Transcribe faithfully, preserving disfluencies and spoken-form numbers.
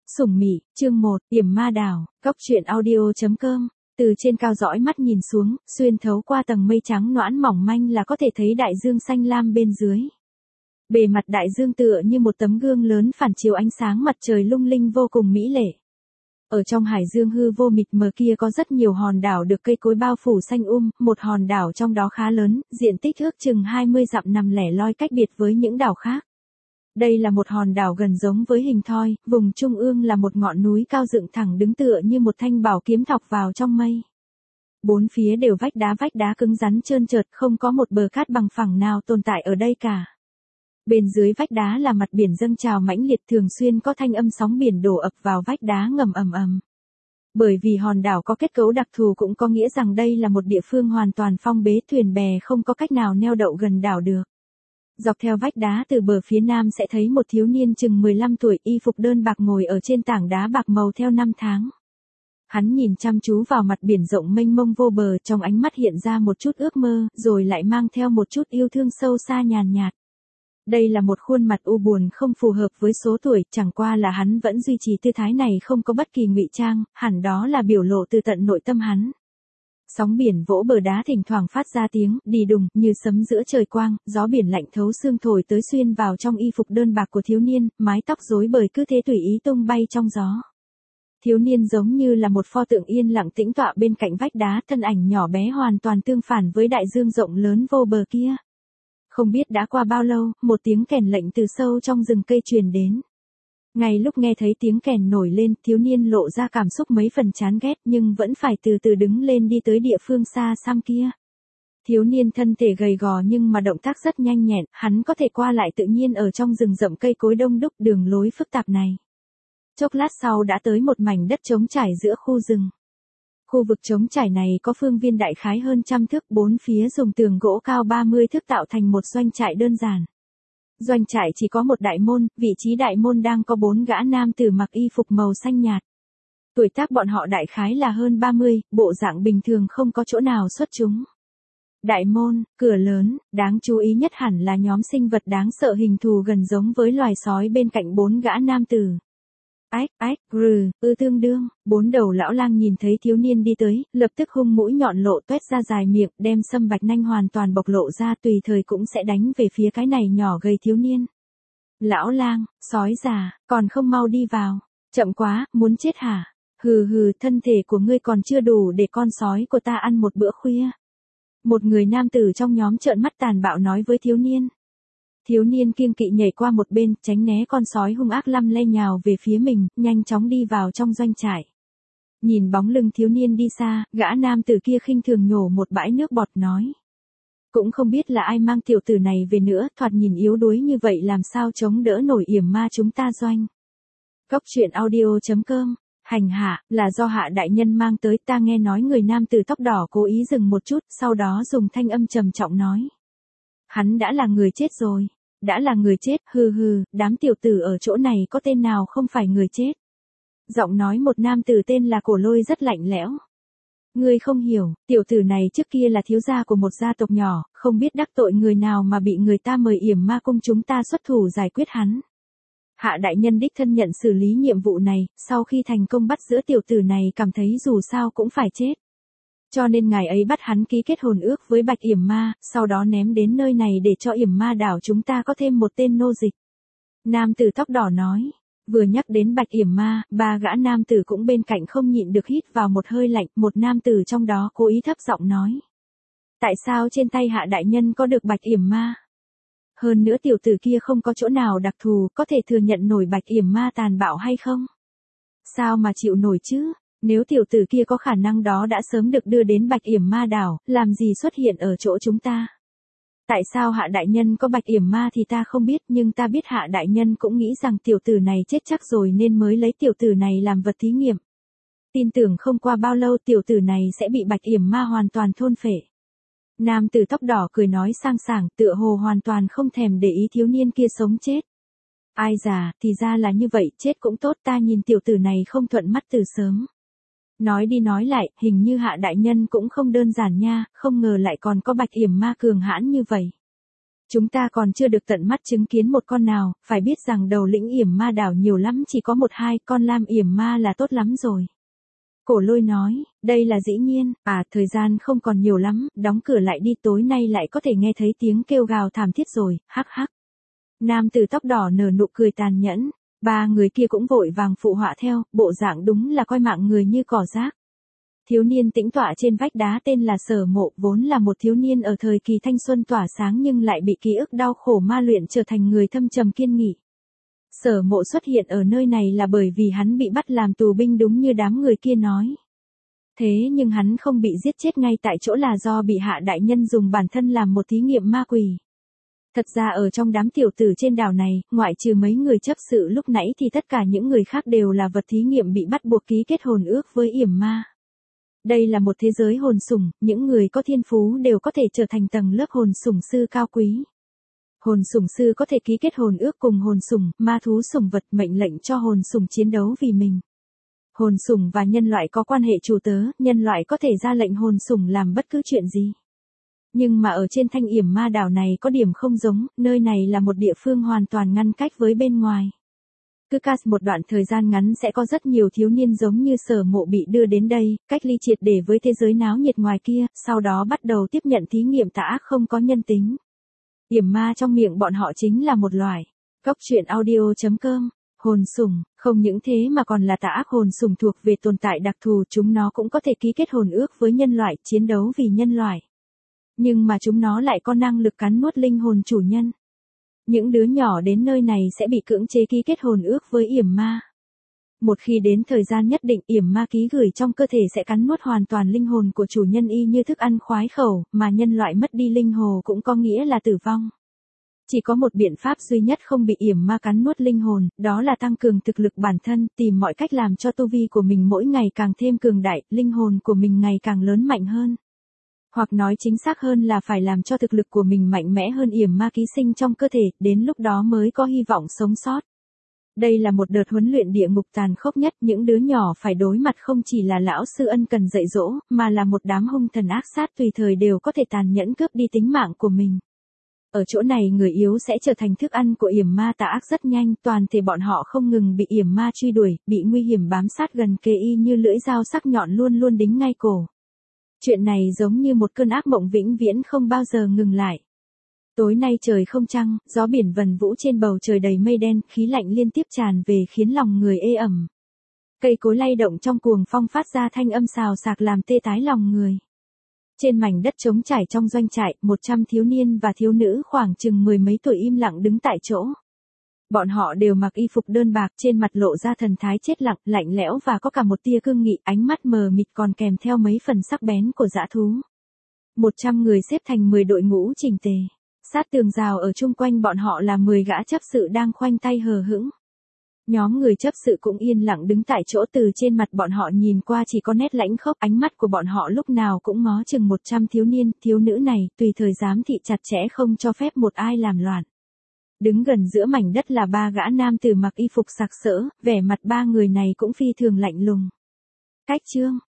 Sủng Mị, chương một, Yểm Ma Đảo, Cóc truyện audio chấm com. Từ trên cao dõi mắt nhìn xuống, xuyên thấu qua tầng mây trắng nõn mỏng manh là có thể thấy đại dương xanh lam bên dưới. Bề mặt đại dương tựa như một tấm gương lớn phản chiếu ánh sáng mặt trời lung linh vô cùng mỹ lệ. Ở trong hải dương hư vô mịt mờ kia có rất nhiều hòn đảo được cây cối bao phủ xanh um, một hòn đảo trong đó khá lớn, diện tích ước chừng hai mươi dặm nằm lẻ loi cách biệt với những đảo khác. Đây là một hòn đảo gần giống với hình thoi, vùng trung ương là một ngọn núi cao dựng thẳng đứng tựa như một thanh bảo kiếm thọc vào trong mây. Bốn phía đều vách đá vách đá cứng rắn trơn trượt, không có một bờ cát bằng phẳng nào tồn tại ở đây cả. Bên dưới vách đá là mặt biển dâng trào mãnh liệt, thường xuyên có thanh âm sóng biển đổ ập vào vách đá ngầm ầm ầm. Bởi vì hòn đảo có kết cấu đặc thù cũng có nghĩa rằng đây là một địa phương hoàn toàn phong bế, thuyền bè không có cách nào neo đậu gần đảo được. Dọc theo vách đá từ bờ phía nam sẽ thấy một thiếu niên chừng mười lăm tuổi, y phục đơn bạc ngồi ở trên tảng đá bạc màu theo năm tháng. Hắn nhìn chăm chú vào mặt biển rộng mênh mông vô bờ, trong ánh mắt hiện ra một chút ước mơ, rồi lại mang theo một chút yêu thương sâu xa nhàn nhạt. Đây là một khuôn mặt u buồn không phù hợp với số tuổi, chẳng qua là hắn vẫn duy trì tư thái này không có bất kỳ ngụy trang, hẳn đó là biểu lộ từ tận nội tâm hắn. Sóng biển vỗ bờ đá thỉnh thoảng phát ra tiếng đì đùng như sấm giữa trời quang, gió biển lạnh thấu xương thổi tới xuyên vào trong y phục đơn bạc của thiếu niên, mái tóc rối bời cứ thế tùy ý tung bay trong gió. Thiếu niên giống như là một pho tượng yên lặng tĩnh tọa bên cạnh vách đá, thân ảnh nhỏ bé hoàn toàn tương phản với đại dương rộng lớn vô bờ kia. Không biết đã qua bao lâu, một tiếng kèn lệnh từ sâu trong rừng cây truyền đến. Ngay lúc nghe thấy tiếng kèn nổi lên, thiếu niên lộ ra cảm xúc mấy phần chán ghét nhưng vẫn phải từ từ đứng lên đi tới địa phương xa xăm kia. Thiếu niên thân thể gầy gò nhưng mà động tác rất nhanh nhẹn, hắn có thể qua lại tự nhiên ở trong rừng rậm cây cối đông đúc đường lối phức tạp này. Chốc lát sau đã tới một mảnh đất trống trải giữa khu rừng. Khu vực trống trải này có phương viên đại khái hơn trăm thước, bốn phía dùng tường gỗ cao ba mươi thước tạo thành một doanh trại đơn giản. Doanh trại chỉ có một đại môn, vị trí đại môn đang có bốn gã nam tử mặc y phục màu xanh nhạt. Tuổi tác bọn họ đại khái là hơn ba mươi, bộ dạng bình thường không có chỗ nào xuất chúng. Đại môn, cửa lớn, đáng chú ý nhất hẳn là nhóm sinh vật đáng sợ hình thù gần giống với loài sói bên cạnh bốn gã nam tử. Ách, ách, rừ, ư tương đương, bốn đầu lão lang nhìn thấy thiếu niên đi tới, lập tức hung mũi nhọn lộ toét ra dài miệng, đem sâm bạch nanh hoàn toàn bộc lộ ra, tùy thời cũng sẽ đánh về phía cái này nhỏ gầy thiếu niên. Lão lang, sói già, còn không mau đi vào, chậm quá, muốn chết hả? Hừ hừ, thân thể của ngươi còn chưa đủ để con sói của ta ăn một bữa khuya. Một người nam tử trong nhóm trợn mắt tàn bạo nói với thiếu niên. Thiếu niên kiêng kỵ nhảy qua một bên, tránh né con sói hung ác lăm le nhào về phía mình, nhanh chóng đi vào trong doanh trại. Nhìn bóng lưng thiếu niên đi xa, gã nam tử kia khinh thường nhổ một bãi nước bọt nói. Cũng không biết là ai mang tiểu tử này về nữa, thoạt nhìn yếu đuối như vậy làm sao chống đỡ nổi yểm ma chúng ta doanh. Cóc truyện audio chấm com. Hành hạ, là do Hạ đại nhân mang tới, ta nghe nói người nam tử tóc đỏ cố ý dừng một chút, sau đó dùng thanh âm trầm trọng nói. Hắn đã là người chết rồi. Đã là người chết, hừ hừ, đám tiểu tử ở chỗ này có tên nào không phải người chết. Giọng nói một nam tử tên là Cổ Lôi rất lạnh lẽo. Ngươi không hiểu, tiểu tử này trước kia là thiếu gia của một gia tộc nhỏ, không biết đắc tội người nào mà bị người ta mời yểm ma cung chúng ta xuất thủ giải quyết hắn. Hạ đại nhân đích thân nhận xử lý nhiệm vụ này, sau khi thành công bắt giữ tiểu tử này cảm thấy dù sao cũng phải chết. Cho nên ngài ấy bắt hắn ký kết hồn ước với Bạch Yểm Ma, sau đó ném đến nơi này để cho Yểm Ma đảo chúng ta có thêm một tên nô dịch. Nam tử tóc đỏ nói, vừa nhắc đến Bạch Yểm Ma, ba gã nam tử cũng bên cạnh không nhịn được hít vào một hơi lạnh, một nam tử trong đó cố ý thấp giọng nói. Tại sao trên tay Hạ đại nhân có được Bạch Yểm Ma? Hơn nữa tiểu tử kia không có chỗ nào đặc thù, có thể thừa nhận nổi Bạch Yểm Ma tàn bạo hay không? Sao mà chịu nổi chứ? Nếu tiểu tử kia có khả năng đó đã sớm được đưa đến Bạch Yểm Ma đảo, làm gì xuất hiện ở chỗ chúng ta? Tại sao Hạ đại nhân có Bạch Yểm Ma thì ta không biết, nhưng ta biết Hạ đại nhân cũng nghĩ rằng tiểu tử này chết chắc rồi nên mới lấy tiểu tử này làm vật thí nghiệm. Tin tưởng không qua bao lâu tiểu tử này sẽ bị Bạch Yểm Ma hoàn toàn thôn phệ. Nam tử tóc đỏ cười nói sang sảng, tựa hồ hoàn toàn không thèm để ý thiếu niên kia sống chết. Ai già, thì ra là như vậy, chết cũng tốt, ta nhìn tiểu tử này không thuận mắt từ sớm. Nói đi nói lại, hình như Hạ đại nhân cũng không đơn giản nha, không ngờ lại còn có Bạch Yểm Ma cường hãn như vậy. Chúng ta còn chưa được tận mắt chứng kiến một con nào, phải biết rằng đầu lĩnh yểm ma đảo nhiều lắm chỉ có một hai con lam yểm ma là tốt lắm rồi. Cổ Lôi nói, đây là dĩ nhiên, à thời gian không còn nhiều lắm, đóng cửa lại đi tối nay lại có thể nghe thấy tiếng kêu gào thảm thiết rồi, hắc hắc. Nam tử tóc đỏ nở nụ cười tàn nhẫn, ba người kia cũng vội vàng phụ họa theo, bộ dạng đúng là coi mạng người như cỏ rác. Thiếu niên tĩnh tọa trên vách đá tên là Sở Mộ vốn là một thiếu niên ở thời kỳ thanh xuân tỏa sáng nhưng lại bị ký ức đau khổ ma luyện trở thành người thâm trầm kiên nghị. Sở Mộ xuất hiện ở nơi này là bởi vì hắn bị bắt làm tù binh đúng như đám người kia nói. Thế nhưng hắn không bị giết chết ngay tại chỗ là do bị Hạ đại nhân dùng bản thân làm một thí nghiệm ma quỷ. Thật ra ở trong đám tiểu tử trên đảo này, ngoại trừ mấy người chấp sự lúc nãy thì tất cả những người khác đều là vật thí nghiệm bị bắt buộc ký kết hồn ước với yểm ma. Đây là một thế giới hồn sủng, những người có thiên phú đều có thể trở thành tầng lớp hồn sủng sư cao quý. Hồn sủng sư có thể ký kết hồn ước cùng hồn sủng, ma thú sủng vật mệnh lệnh cho hồn sủng chiến đấu vì mình. Hồn sủng và nhân loại có quan hệ chủ tớ, nhân loại có thể ra lệnh hồn sủng làm bất cứ chuyện gì. Nhưng mà ở trên thanh yểm ma đảo này có điểm không giống, nơi này là một địa phương hoàn toàn ngăn cách với bên ngoài. Cứ cách một đoạn thời gian ngắn sẽ có rất nhiều thiếu niên giống như Sở Mộ bị đưa đến đây, cách ly triệt để với thế giới náo nhiệt ngoài kia, sau đó bắt đầu tiếp nhận thí nghiệm tà ác không có nhân tính. Yểm ma trong miệng bọn họ chính là một loài. Cốc truyện audio chấm com, hồn sủng, không những thế mà còn là tà ác hồn sủng thuộc về tồn tại đặc thù, chúng nó cũng có thể ký kết hồn ước với nhân loại, chiến đấu vì nhân loại. Nhưng mà chúng nó lại có năng lực cắn nuốt linh hồn chủ nhân. Những đứa nhỏ đến nơi này sẽ bị cưỡng chế ký kết hồn ước với yểm ma. Một khi đến thời gian nhất định yểm ma ký gửi trong cơ thể sẽ cắn nuốt hoàn toàn linh hồn của chủ nhân y như thức ăn khoái khẩu, mà nhân loại mất đi linh hồn cũng có nghĩa là tử vong. Chỉ có một biện pháp duy nhất không bị yểm ma cắn nuốt linh hồn, đó là tăng cường thực lực bản thân, tìm mọi cách làm cho tu vi của mình mỗi ngày càng thêm cường đại, linh hồn của mình ngày càng lớn mạnh hơn. Hoặc nói chính xác hơn là phải làm cho thực lực của mình mạnh mẽ hơn yểm ma ký sinh trong cơ thể, đến lúc đó mới có hy vọng sống sót. Đây là một đợt huấn luyện địa ngục tàn khốc nhất, những đứa nhỏ phải đối mặt không chỉ là lão sư ân cần dạy dỗ, mà là một đám hung thần ác sát tùy thời đều có thể tàn nhẫn cướp đi tính mạng của mình. Ở chỗ này người yếu sẽ trở thành thức ăn của yểm ma tà ác rất nhanh, toàn thể bọn họ không ngừng bị yểm ma truy đuổi, bị nguy hiểm bám sát gần kề y như lưỡi dao sắc nhọn luôn luôn đính ngay cổ. Chuyện này giống như một cơn ác mộng vĩnh viễn không bao giờ ngừng lại. Tối nay trời không trăng, gió biển vần vũ trên bầu trời đầy mây đen, khí lạnh liên tiếp tràn về khiến lòng người ê ẩm. Cây cối lay động trong cuồng phong phát ra thanh âm xào xạc làm tê tái lòng người. Trên mảnh đất trống trải trong doanh trại, một trăm thiếu niên và thiếu nữ khoảng chừng mười mấy tuổi im lặng đứng tại chỗ. Bọn họ đều mặc y phục đơn bạc, trên mặt lộ ra thần thái chết lặng, lạnh lẽo và có cả một tia cương nghị, ánh mắt mờ mịt còn kèm theo mấy phần sắc bén của dã thú. Một trăm người xếp thành mười đội ngũ chỉnh tề. Sát tường rào ở chung quanh bọn họ là mười gã chấp sự đang khoanh tay hờ hững. Nhóm người chấp sự cũng yên lặng đứng tại chỗ, từ trên mặt bọn họ nhìn qua chỉ có nét lãnh khốc, ánh mắt của bọn họ lúc nào cũng ngó chừng một trăm thiếu niên, thiếu nữ này, tùy thời giám thị chặt chẽ không cho phép một ai làm loạn. Đứng gần giữa mảnh đất là ba gã nam tử mặc y phục sặc sỡ, vẻ mặt ba người này cũng phi thường lạnh lùng. Cách chương,